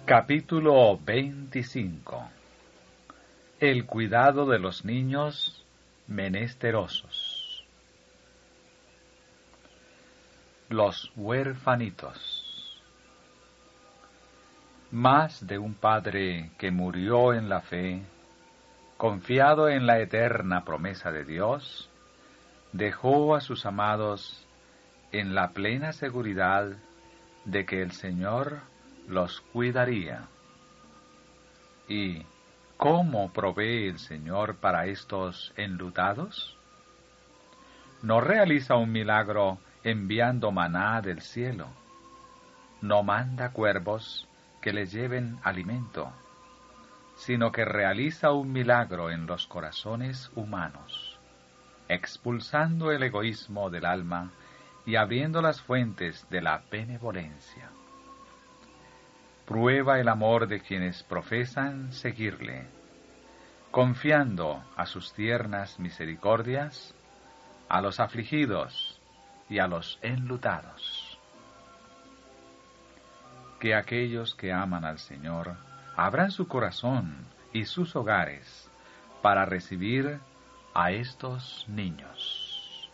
Capítulo 25. El cuidado de los niños menesterosos. Los huérfanitos. Más de un padre que murió en la fe, confiado en la eterna promesa de Dios, dejó a sus amados en la plena seguridad de que el Señor los cuidaría. ¿Y cómo provee el Señor para estos enlutados? No realiza un milagro enviando maná del cielo, no manda cuervos que les lleven alimento, sino que realiza un milagro en los corazones humanos, expulsando el egoísmo del alma y abriendo las fuentes de la benevolencia. Prueba el amor de quienes profesan seguirle, confiando a sus tiernas misericordias a los afligidos y a los enlutados. Que aquellos que aman al Señor abran su corazón y sus hogares para recibir a estos niños.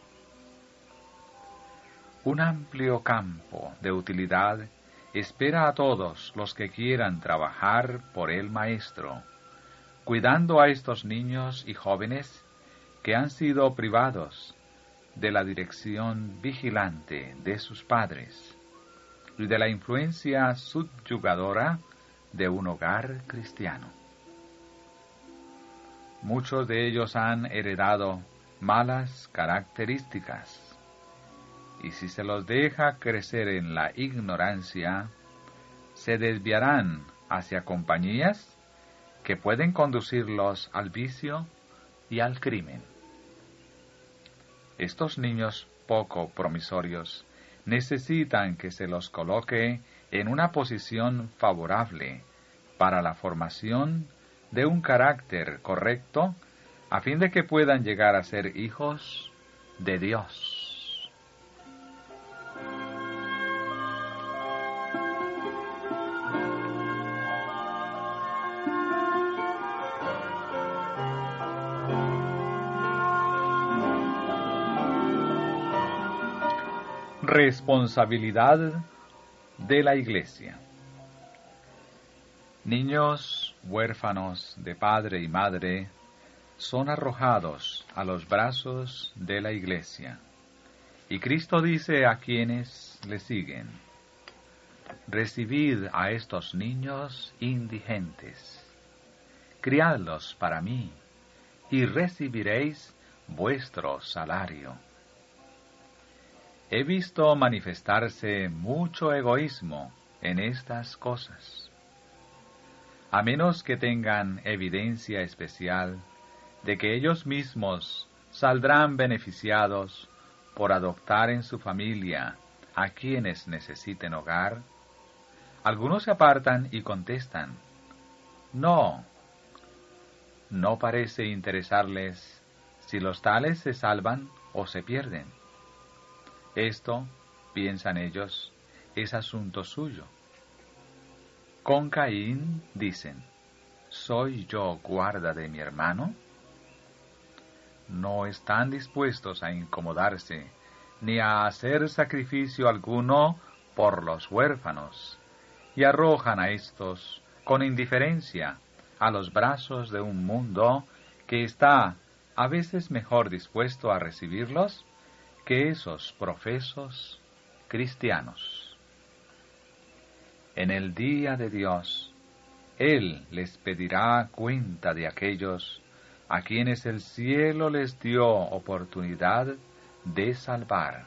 Un amplio campo de utilidad espera a todos los que quieran trabajar por el Maestro, cuidando a estos niños y jóvenes que han sido privados de la dirección vigilante de sus padres y de la influencia subyugadora de un hogar cristiano. Muchos de ellos han heredado malas características, y si se los deja crecer en la ignorancia, se desviarán hacia compañías que pueden conducirlos al vicio y al crimen. Estos niños poco promisorios necesitan que se los coloque en una posición favorable para la formación de un carácter correcto, a fin de que puedan llegar a ser hijos de Dios. Responsabilidad de la Iglesia. Niños huérfanos de padre y madre son arrojados a los brazos de la Iglesia. Y Cristo dice a quienes le siguen: recibid a estos niños indigentes, criadlos para mí, y recibiréis vuestro salario. He visto manifestarse mucho egoísmo en estas cosas. A menos que tengan evidencia especial de que ellos mismos saldrán beneficiados por adoptar en su familia a quienes necesiten hogar, algunos se apartan y contestan: no parece interesarles si los tales se salvan o se pierden. Esto, piensan ellos, es asunto suyo. Con Caín dicen: ¿soy yo guarda de mi hermano? No están dispuestos a incomodarse ni a hacer sacrificio alguno por los huérfanos, y arrojan a estos con indiferencia a los brazos de un mundo que está a veces mejor dispuesto a recibirlos que esos profesos cristianos. En el día de Dios, Él les pedirá cuenta de aquellos a quienes el cielo les dio oportunidad de salvar.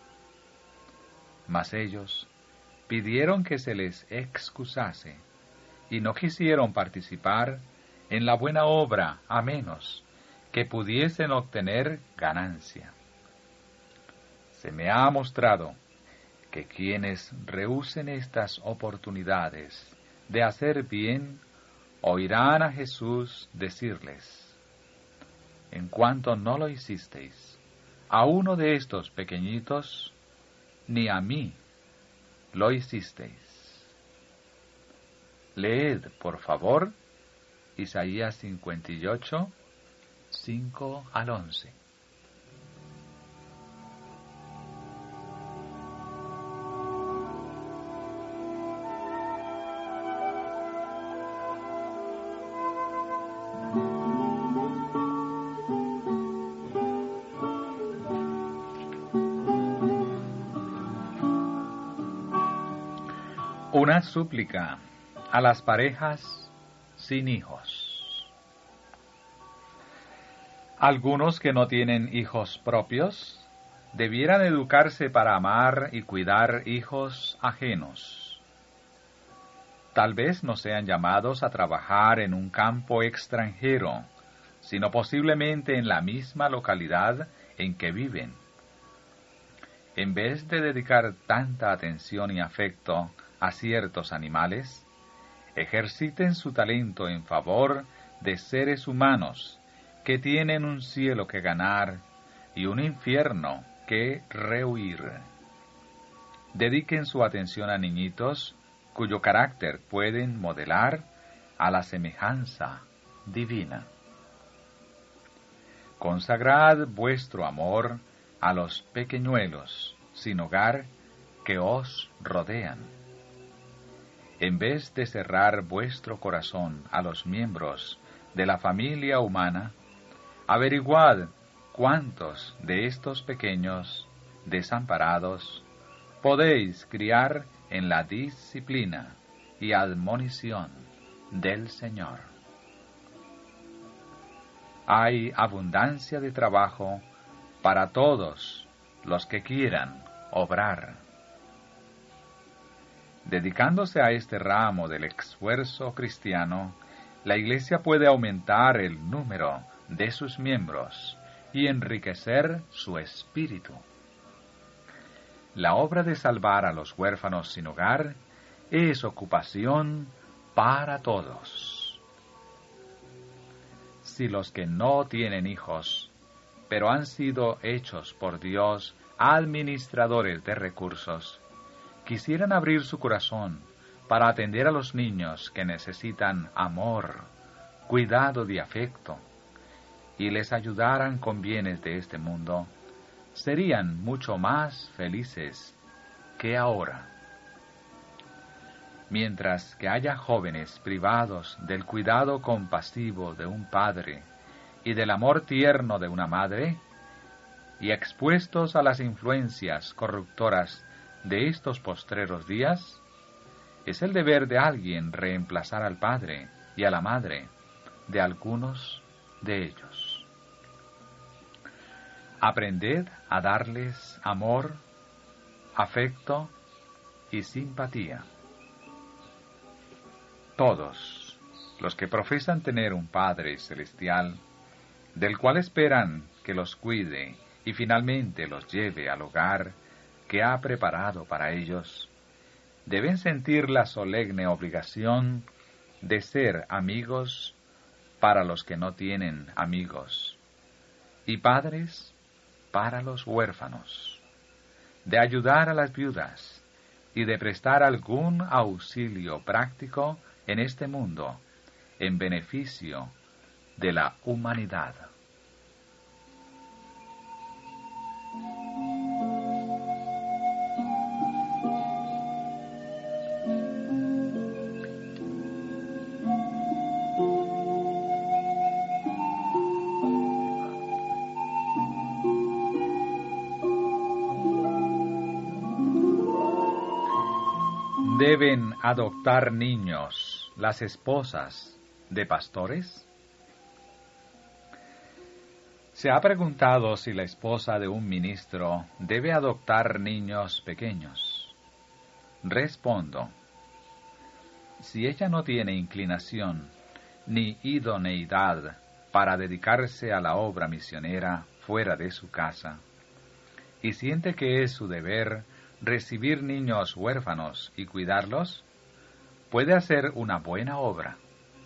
Mas ellos pidieron que se les excusase y no quisieron participar en la buena obra a menos que pudiesen obtener ganancia. Se me ha mostrado que quienes rehúsen estas oportunidades de hacer bien, oirán a Jesús decirles: en cuanto no lo hicisteis a uno de estos pequeñitos, ni a mí lo hicisteis. Leed, por favor, Isaías 58, 5 al 11. Una súplica a las parejas sin hijos. Algunos que no tienen hijos propios debieran educarse para amar y cuidar hijos ajenos. Tal vez no sean llamados a trabajar en un campo extranjero, sino posiblemente en la misma localidad en que viven. En vez de dedicar tanta atención y afecto a ciertos animales, ejerciten su talento en favor de seres humanos que tienen un cielo que ganar y un infierno que rehuir. Dediquen su atención a niñitos cuyo carácter pueden modelar a la semejanza divina. Consagrad vuestro amor a los pequeñuelos sin hogar que os rodean. En vez de cerrar vuestro corazón a los miembros de la familia humana, averiguad cuántos de estos pequeños desamparados podéis criar en la disciplina y admonición del Señor. Hay abundancia de trabajo para todos los que quieran obrar. Dedicándose a este ramo del esfuerzo cristiano, la Iglesia puede aumentar el número de sus miembros y enriquecer su espíritu. La obra de salvar a los huérfanos sin hogar es ocupación para todos. Si los que no tienen hijos, pero han sido hechos por Dios administradores de recursos, quisieran abrir su corazón para atender a los niños que necesitan amor, cuidado y afecto, y les ayudaran con bienes de este mundo, serían mucho más felices que ahora. Mientras que haya jóvenes privados del cuidado compasivo de un padre y del amor tierno de una madre, y expuestos a las influencias corruptoras de estos postreros días, es el deber de alguien reemplazar al padre y a la madre de algunos de ellos. Aprended a darles amor, afecto y simpatía. Todos los que profesan tener un Padre celestial, del cual esperan que los cuide y finalmente los lleve al hogar que ha preparado para ellos, deben sentir la solemne obligación de ser amigos para los que no tienen amigos, y padres para los huérfanos, de ayudar a las viudas y de prestar algún auxilio práctico en este mundo en beneficio de la humanidad. ¿Deben adoptar niños las esposas de pastores? ¿Se ha preguntado si la esposa de un ministro debe adoptar niños pequeños? Respondo, si ella no tiene inclinación ni idoneidad para dedicarse a la obra misionera fuera de su casa, y siente que es su deber recibir niños huérfanos y cuidarlos, puede hacer una buena obra.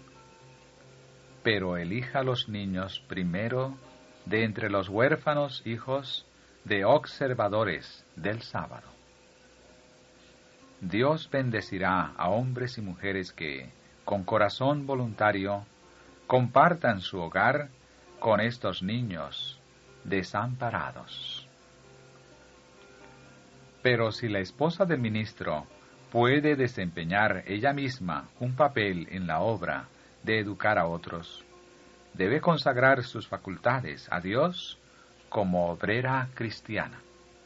Pero elija los niños primero de entre los huérfanos hijos de observadores del sábado. Dios bendecirá a hombres y mujeres que, con corazón voluntario, compartan su hogar con estos niños desamparados. Pero si la esposa del ministro puede desempeñar ella misma un papel en la obra de educar a otros, debe consagrar sus facultades a Dios como obrera cristiana.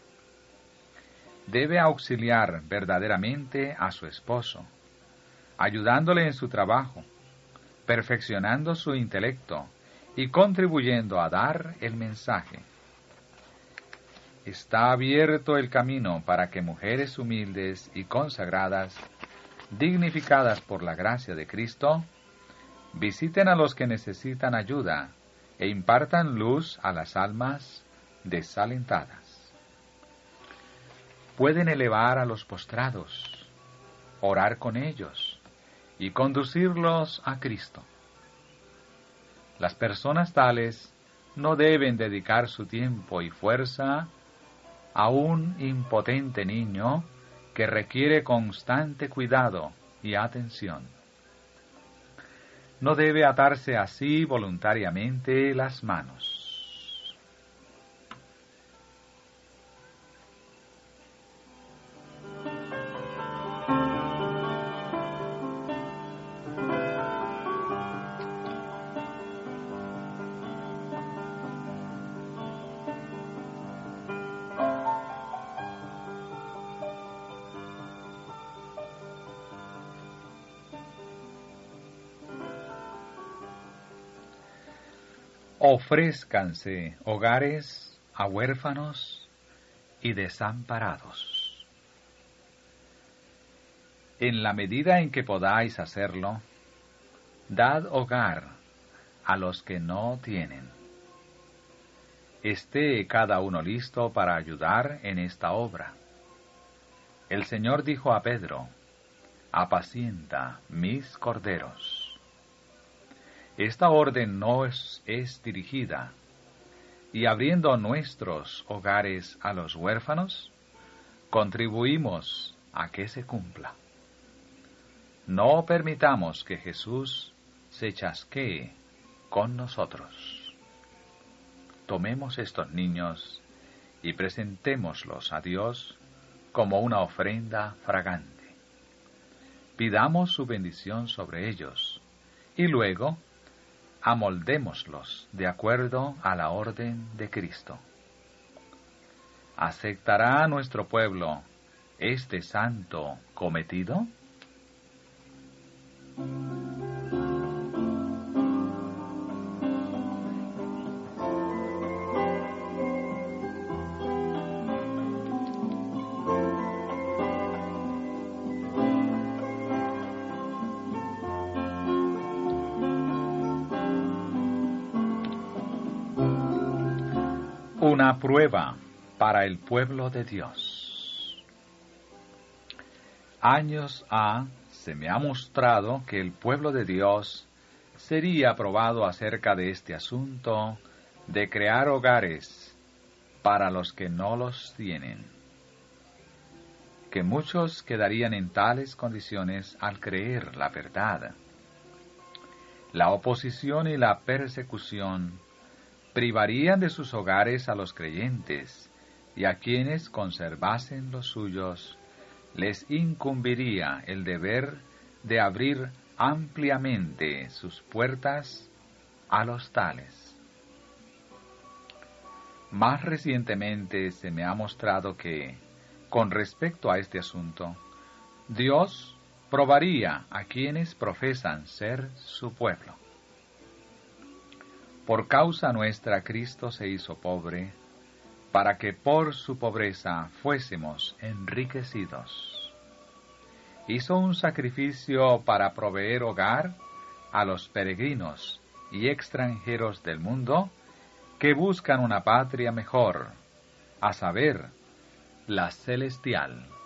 Debe auxiliar verdaderamente a su esposo, ayudándole en su trabajo, perfeccionando su intelecto y contribuyendo a dar el mensaje. Está abierto el camino para que mujeres humildes y consagradas, dignificadas por la gracia de Cristo, visiten a los que necesitan ayuda e impartan luz a las almas desalentadas. Pueden elevar a los postrados, orar con ellos y conducirlos a Cristo. Las personas tales no deben dedicar su tiempo y fuerza a un impotente niño que requiere constante cuidado y atención. No debe atarse así voluntariamente las manos. Ofrézcanse hogares a huérfanos y desamparados. En la medida en que podáis hacerlo, dad hogar a los que no tienen. Esté cada uno listo para ayudar en esta obra. El Señor dijo a Pedro: apacienta mis corderos. Esta orden nos es dirigida, y abriendo nuestros hogares a los huérfanos, contribuimos a que se cumpla. No permitamos que Jesús se chasquee con nosotros. Tomemos estos niños y presentémoslos a Dios como una ofrenda fragante. Pidamos su bendición sobre ellos, y luego amoldémoslos de acuerdo a la orden de Cristo. ¿Aceptará nuestro pueblo este santo cometido? Una prueba para el pueblo de Dios. Años ha se me ha mostrado que el pueblo de Dios sería probado acerca de este asunto de crear hogares para los que no los tienen, que muchos quedarían en tales condiciones al creer la verdad. La oposición y la persecución privarían de sus hogares a los creyentes, y a quienes conservasen los suyos les incumbiría el deber de abrir ampliamente sus puertas a los tales. Más recientemente se me ha mostrado que, con respecto a este asunto, Dios probaría a quienes profesan ser su pueblo. Por causa nuestra Cristo se hizo pobre, para que por su pobreza fuésemos enriquecidos. Hizo un sacrificio para proveer hogar a los peregrinos y extranjeros del mundo que buscan una patria mejor, a saber, la celestial.